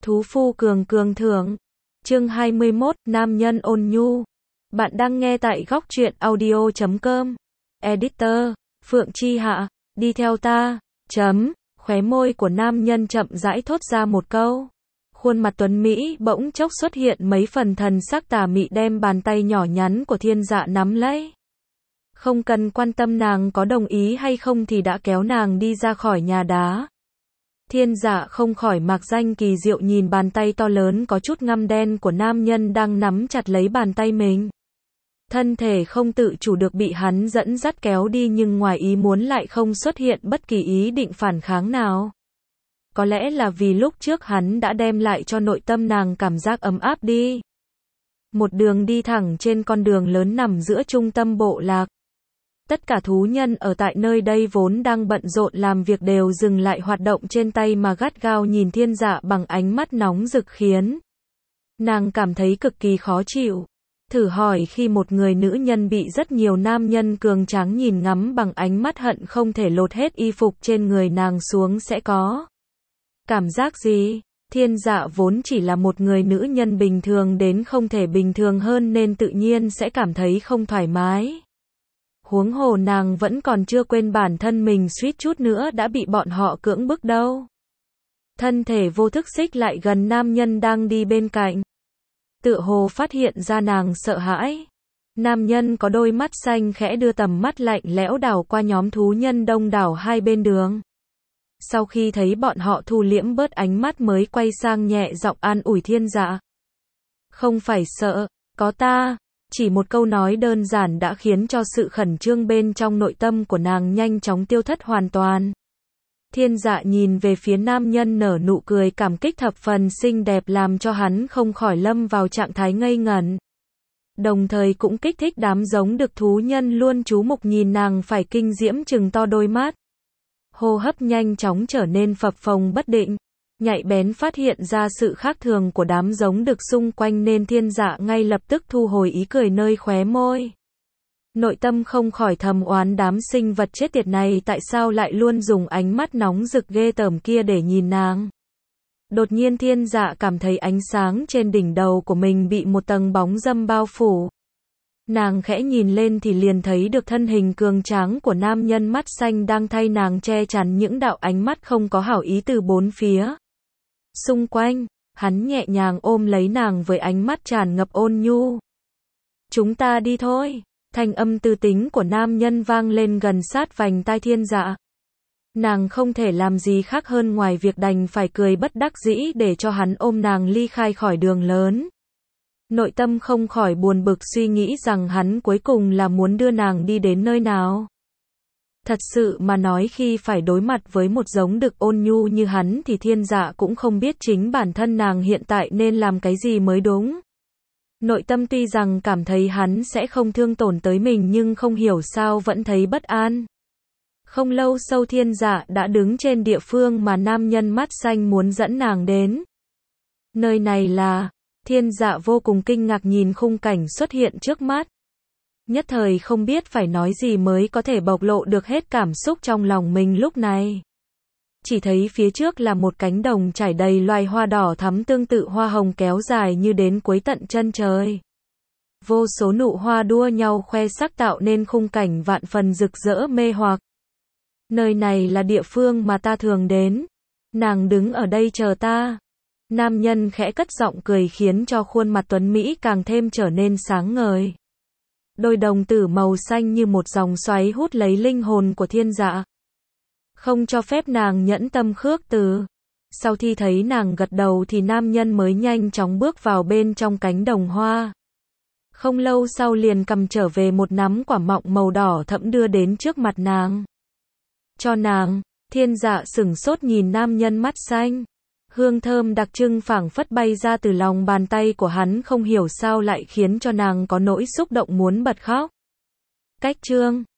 Thú phu cường cường thưởng. Chương 21, nam nhân ôn nhu. Bạn đang nghe tại góc truyện audio.com. Editor, Phượng Chi Hạ, đi theo ta. Khóe môi của nam nhân chậm rãi thốt ra một câu. Khuôn mặt tuấn Mỹ bỗng chốc xuất hiện mấy phần thần sắc tà mị, đem bàn tay nhỏ nhắn của Thiên Dạ nắm lấy. Không cần quan tâm nàng có đồng ý hay không thì đã kéo nàng đi ra khỏi nhà đá. Thiên Dạ không khỏi mạc danh kỳ diệu nhìn bàn tay to lớn có chút ngăm đen của nam nhân đang nắm chặt lấy bàn tay mình. Thân thể không tự chủ được bị hắn dẫn dắt kéo đi, nhưng ngoài ý muốn lại không xuất hiện bất kỳ ý định phản kháng nào. Có lẽ là vì lúc trước hắn đã đem lại cho nội tâm nàng cảm giác ấm áp đi. Một đường đi thẳng trên con đường lớn nằm giữa trung tâm bộ lạc. Tất cả thú nhân ở tại nơi đây vốn đang bận rộn làm việc đều dừng lại hoạt động trên tay mà gắt gao nhìn Thiên Dạ bằng ánh mắt nóng rực khiến nàng cảm thấy cực kỳ khó chịu. Thử hỏi khi một người nữ nhân bị rất nhiều nam nhân cường tráng nhìn ngắm bằng ánh mắt hận không thể lột hết y phục trên người nàng xuống sẽ có cảm giác gì? Thiên Dạ vốn chỉ là một người nữ nhân bình thường đến không thể bình thường hơn nên tự nhiên sẽ cảm thấy không thoải mái. Huống hồ nàng vẫn còn chưa quên bản thân mình suýt chút nữa đã bị bọn họ cưỡng bức đâu. Thân thể vô thức xích lại gần nam nhân đang đi bên cạnh. Tựa hồ phát hiện ra nàng sợ hãi. Nam nhân có đôi mắt xanh khẽ đưa tầm mắt lạnh lẽo đảo qua nhóm thú nhân đông đảo hai bên đường. Sau khi thấy bọn họ thu liễm bớt ánh mắt mới quay sang nhẹ giọng an ủi Thiên Dạ. Không phải sợ, có ta. Chỉ một câu nói đơn giản đã khiến cho sự khẩn trương bên trong nội tâm của nàng nhanh chóng tiêu thất hoàn toàn. Thiên Dạ nhìn về phía nam nhân nở nụ cười cảm kích thập phần xinh đẹp làm cho hắn không khỏi lâm vào trạng thái ngây ngẩn. Đồng thời cũng kích thích đám giống đực thú nhân luôn chú mục nhìn nàng phải kinh diễm trừng to đôi mắt. Hô hấp nhanh chóng trở nên phập phồng bất định. Nhạy bén phát hiện ra sự khác thường của đám giống đực xung quanh nên Thiên Dạ ngay lập tức thu hồi ý cười nơi khóe môi. Nội tâm không khỏi thầm oán đám sinh vật chết tiệt này tại sao lại luôn dùng ánh mắt nóng rực ghê tởm kia để nhìn nàng. Đột nhiên Thiên Dạ cảm thấy ánh sáng trên đỉnh đầu của mình bị một tầng bóng râm bao phủ. Nàng khẽ nhìn lên thì liền thấy được thân hình cường tráng của nam nhân mắt xanh đang thay nàng che chắn những đạo ánh mắt không có hảo ý từ bốn phía. Xung quanh, hắn nhẹ nhàng ôm lấy nàng với ánh mắt tràn ngập ôn nhu. Chúng ta đi thôi. Thanh âm tư tính của nam nhân vang lên gần sát vành tai Thiên Dạ. Nàng không thể làm gì khác hơn ngoài việc đành phải cười bất đắc dĩ để cho hắn ôm nàng ly khai khỏi đường lớn. Nội tâm không khỏi buồn bực suy nghĩ rằng hắn cuối cùng là muốn đưa nàng đi đến nơi nào. Thật sự mà nói khi phải đối mặt với một giống đực ôn nhu như hắn thì Thiên Dạ cũng không biết chính bản thân nàng hiện tại nên làm cái gì mới đúng. Nội tâm tuy rằng cảm thấy hắn sẽ không thương tổn tới mình nhưng không hiểu sao vẫn thấy bất an. Không lâu sau Thiên Dạ đã đứng trên địa phương mà nam nhân mắt xanh muốn dẫn nàng đến. Nơi này là... Thiên Dạ vô cùng kinh ngạc nhìn khung cảnh xuất hiện trước mắt. Nhất thời không biết phải nói gì mới có thể bộc lộ được hết cảm xúc trong lòng mình lúc này. Chỉ thấy phía trước là một cánh đồng trải đầy loài hoa đỏ thắm tương tự hoa hồng kéo dài như đến cuối tận chân trời. Vô số nụ hoa đua nhau khoe sắc tạo nên khung cảnh vạn phần rực rỡ mê hoặc. Nơi này là địa phương mà ta thường đến. Nàng đứng ở đây chờ ta. Nam nhân khẽ cất giọng cười khiến cho khuôn mặt tuấn Mỹ càng thêm trở nên sáng ngời. Đôi đồng tử màu xanh như một dòng xoáy hút lấy linh hồn của Thiên Dạ. Không cho phép nàng nhẫn tâm khước từ. Sau khi thấy nàng gật đầu thì nam nhân mới nhanh chóng bước vào bên trong cánh đồng hoa. Không lâu sau liền cầm trở về một nắm quả mọng màu đỏ thẫm đưa đến trước mặt nàng. Cho nàng. Thiên Dạ sửng sốt nhìn nam nhân mắt xanh. Hương thơm đặc trưng phảng phất bay ra từ lòng bàn tay của hắn không hiểu sao lại khiến cho nàng có nỗi xúc động muốn bật khóc. Cách chương